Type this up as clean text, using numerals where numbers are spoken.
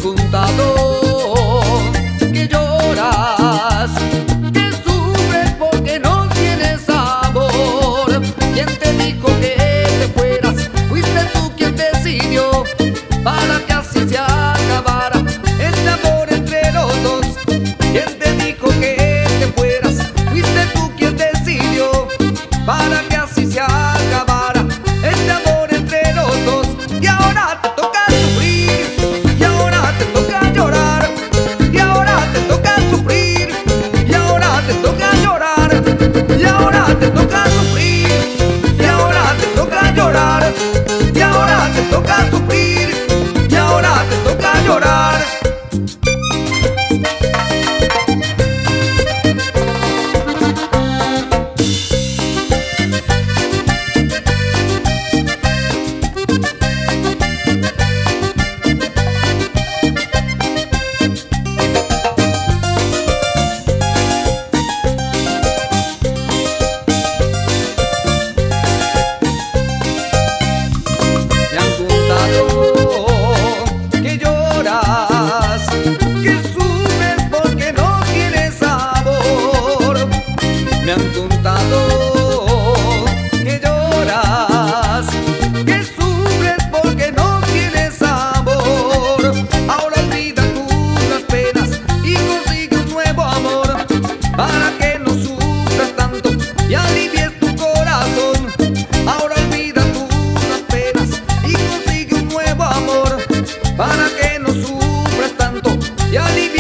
contado que lloras, que sufres porque no tienes amor. ¿Quién te dijo que te fueras? Fuiste tú quien decidió para que así se acabara este amor entre los dos. ¿Quién te dijo que te fueras? Fuiste tú quien decidió para que así se acabara este amor entre los dos. Y ahora te toca sufrir, y ahora te toca llorar, y ahora te toca sufrir, y ahora te toca llorar, y ahora te toca sufrir, y ahora te toca llorar, y ahora te toca sufrir, y ahora te toca llorar. Me han contado que lloras, que sufres porque no tienes amor. Me han contado que lloras, que sufres porque no tienes amor. Ahora olvida tus penas y consigue un nuevo amor para que no sufras tanto y alivies tu corazón. Ahora olvida tus penas y consigue un nuevo amor para que no sufras tanto y alivies